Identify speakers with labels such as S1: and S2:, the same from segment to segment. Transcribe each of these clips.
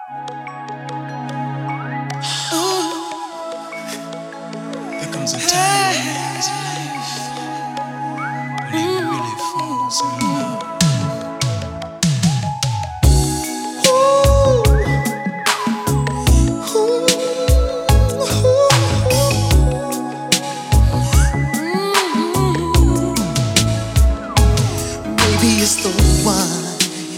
S1: There comes a time in a man's life when he really falls in love.
S2: Maybe it's the wine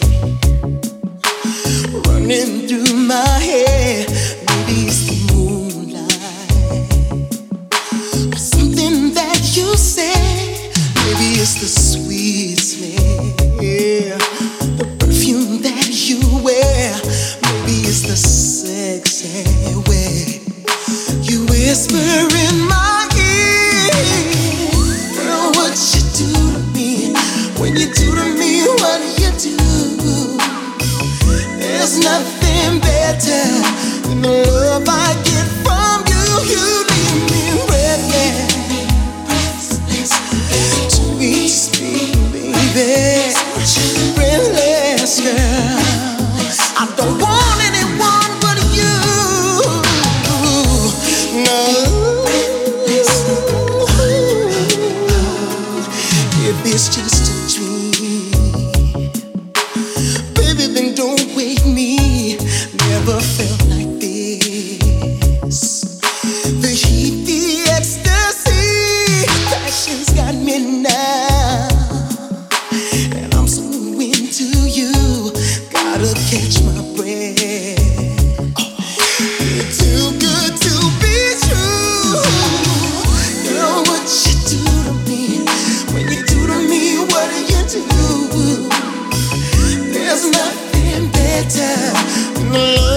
S2: running through my head. Maybe it's the moonlight or something that you say. Maybe it's the sweet smell, the perfume that you wear. Maybe it's the sexy way you whisper in my ear. Girl, what you do to me? When you do to me, what do you do? There's nothing better than the love I get from you. You leave me breathless, sweet, sweet baby, breathless girl. I don't want anyone but you. No, if it's just a dream, baby, then don't wake me. Never felt like this. The heat, the ecstasy, passion's got me now, and I'm so into you. Gotta catch my breath. You're too good to be true. Girl, what you do to me? When you do to me, what do you do? There's nothing better than the love